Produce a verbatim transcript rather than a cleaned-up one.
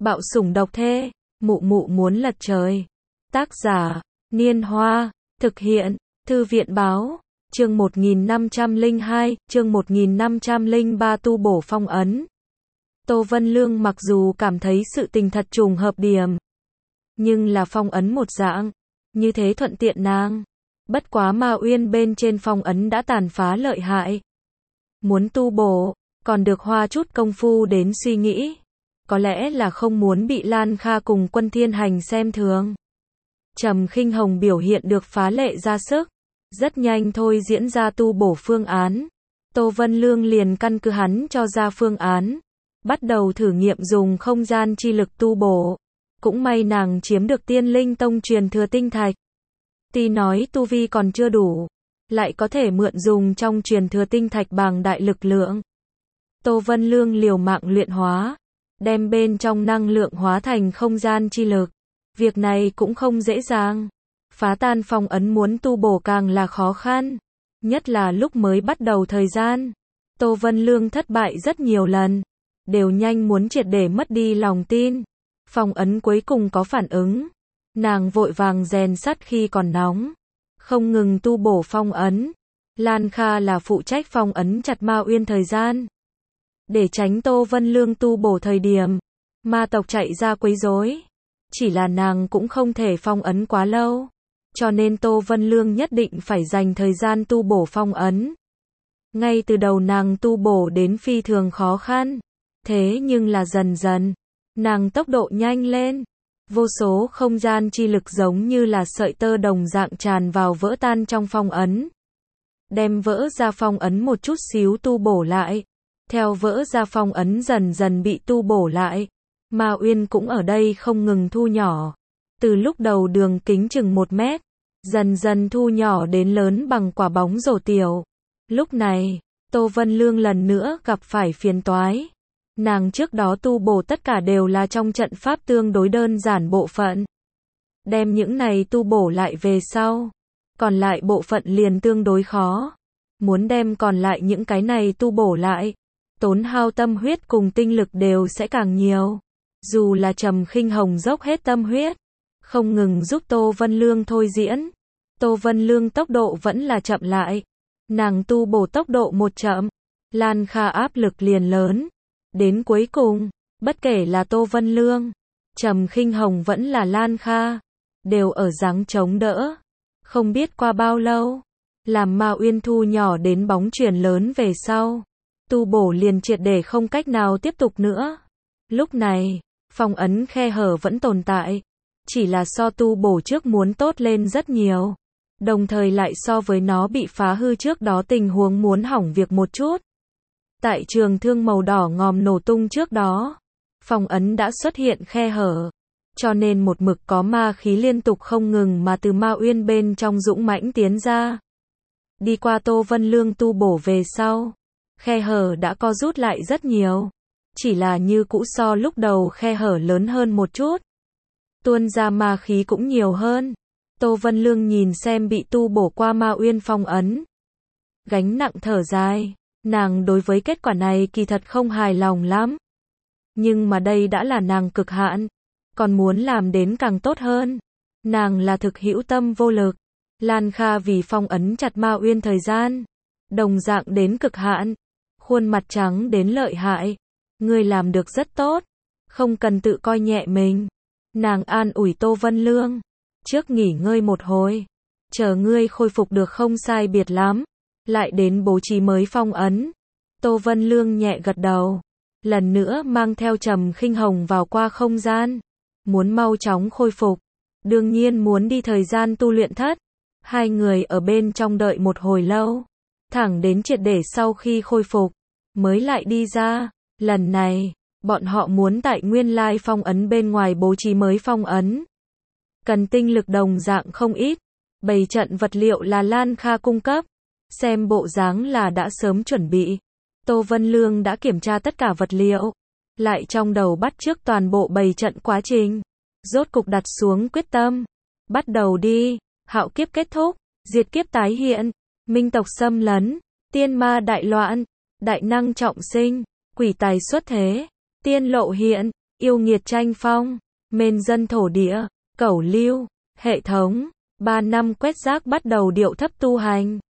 Bạo sủng độc thê, mụ mụ muốn lật trời. Tác giả, Niên Hoa, thực hiện, Thư viện Báo, chương một nghìn năm trăm lẻ hai, chương một nghìn năm trăm lẻ ba tu bổ phong ấn. Tô Vân Lương mặc dù cảm thấy sự tình thật trùng hợp điểm, nhưng là phong ấn một dạng, như thế thuận tiện nàng. Bất quá Ma Uyên bên trên phong ấn đã tàn phá lợi hại. Muốn tu bổ, còn được hoa chút công phu đến suy nghĩ. Có lẽ là không muốn bị Lan Kha cùng Quân Thiên Hành xem thường. Trầm Khinh Hồng biểu hiện được phá lệ ra sức, rất nhanh thôi diễn ra tu bổ phương án. Tô Vân Lương liền căn cứ hắn cho ra phương án, bắt đầu thử nghiệm dùng không gian chi lực tu bổ. Cũng may nàng chiếm được Tiên Linh Tông truyền thừa tinh thạch. Tuy nói tu vi còn chưa đủ, lại có thể mượn dùng trong truyền thừa tinh thạch bàng đại lực lượng. Tô Vân Lương liều mạng luyện hóa, đem bên trong năng lượng hóa thành không gian chi lực. Việc này cũng không dễ dàng. Phá tan phong ấn muốn tu bổ càng là khó khăn. Nhất là lúc mới bắt đầu thời gian. Tô Vân Lương thất bại rất nhiều lần. Đều nhanh muốn triệt để mất đi lòng tin. Phong ấn cuối cùng có phản ứng. Nàng vội vàng rèn sắt khi còn nóng. Không ngừng tu bổ phong ấn. Lan Kha là phụ trách phong ấn chặt Ma Uyên thời gian. Để tránh Tô Vân Lương tu bổ thời điểm, ma tộc chạy ra quấy rối. Chỉ là nàng cũng không thể phong ấn quá lâu. Cho nên Tô Vân Lương nhất định phải dành thời gian tu bổ phong ấn. Ngay từ đầu nàng tu bổ đến phi thường khó khăn. Thế nhưng là dần dần, nàng tốc độ nhanh lên. Vô số không gian chi lực giống như là sợi tơ đồng dạng tràn vào vỡ tan trong phong ấn. Đem vỡ ra phong ấn một chút xíu tu bổ lại. Theo vỡ ra phong ấn dần dần bị tu bổ lại. Ma Uyên cũng ở đây không ngừng thu nhỏ. Từ lúc đầu đường kính chừng một mét, dần dần thu nhỏ đến lớn bằng quả bóng rổ tiểu. Lúc này, Tô Vân Lương lần nữa gặp phải phiền toái. Nàng trước đó tu bổ tất cả đều là trong trận pháp tương đối đơn giản bộ phận. Đem những này tu bổ lại về sau. Còn lại bộ phận liền tương đối khó. Muốn đem còn lại những cái này tu bổ lại. Tốn hao tâm huyết cùng tinh lực đều sẽ càng nhiều. Dù là Trầm Khinh Hồng dốc hết tâm huyết, không ngừng giúp Tô Vân Lương thôi diễn. Tô Vân Lương tốc độ vẫn là chậm lại. Nàng tu bổ tốc độ một chậm, Lan Kha áp lực liền lớn. Đến cuối cùng, bất kể là Tô Vân Lương, Trầm Khinh Hồng vẫn là Lan Kha, đều ở dáng chống đỡ. Không biết qua bao lâu, làm Ma Uyên thu nhỏ đến bóng chuyển lớn về sau. Tu bổ liền triệt để không cách nào tiếp tục nữa. Lúc này, phong ấn khe hở vẫn tồn tại. Chỉ là so tu bổ trước muốn tốt lên rất nhiều. Đồng thời lại so với nó bị phá hư trước đó tình huống muốn hỏng việc một chút. Tại trường thương màu đỏ ngòm nổ tung trước đó, phong ấn đã xuất hiện khe hở. Cho nên một mực có ma khí liên tục không ngừng mà từ Ma Uyên bên trong dũng mãnh tiến ra. Đi qua Tô Vân Lương tu bổ về sau, khe hở đã co rút lại rất nhiều. Chỉ là như cũ so lúc đầu khe hở lớn hơn một chút. Tuôn ra ma khí cũng nhiều hơn. Tô Vân Lương nhìn xem bị tu bổ qua Ma Uyên phong ấn. Gánh nặng thở dài. Nàng đối với kết quả này kỳ thật không hài lòng lắm. Nhưng mà đây đã là nàng cực hạn. Còn muốn làm đến càng tốt hơn. Nàng là thực hữu tâm vô lực. Lan Kha vì phong ấn chặt Ma Uyên thời gian. Đồng dạng đến cực hạn. Khuôn mặt trắng đến lợi hại. Ngươi làm được rất tốt. Không cần tự coi nhẹ mình. Nàng an ủi Tô Vân Lương. Trước nghỉ ngơi một hồi. Chờ ngươi khôi phục được không sai biệt lắm. Lại đến bố trí mới phong ấn. Tô Vân Lương nhẹ gật đầu. Lần nữa mang theo Trầm Khinh Hồng vào qua không gian. Muốn mau chóng khôi phục. Đương nhiên muốn đi thời gian tu luyện thất. Hai người ở bên trong đợi một hồi lâu. Thẳng đến triệt để sau khi khôi phục. Mới lại đi ra. Lần này, bọn họ muốn tại nguyên lai phong ấn bên ngoài bố trí mới phong ấn. Cần tinh lực đồng dạng không ít. Bày trận vật liệu là Lan Kha cung cấp. Xem bộ dáng là đã sớm chuẩn bị. Tô Vân Lương đã kiểm tra tất cả vật liệu. Lại trong đầu bắt chước toàn bộ bày trận quá trình. Rốt cục đặt xuống quyết tâm. Bắt đầu đi. Hạo kiếp kết thúc. Diệt kiếp tái hiện. Minh tộc xâm lấn. Tiên ma đại loạn. Đại năng trọng sinh. Quỷ tài xuất thế. Tiên lộ hiện. yêu nghiệt tranh phong, mên dân thổ địa, cẩu lưu, hệ thống, ba năm quét rác bắt đầu điệu thấp tu hành.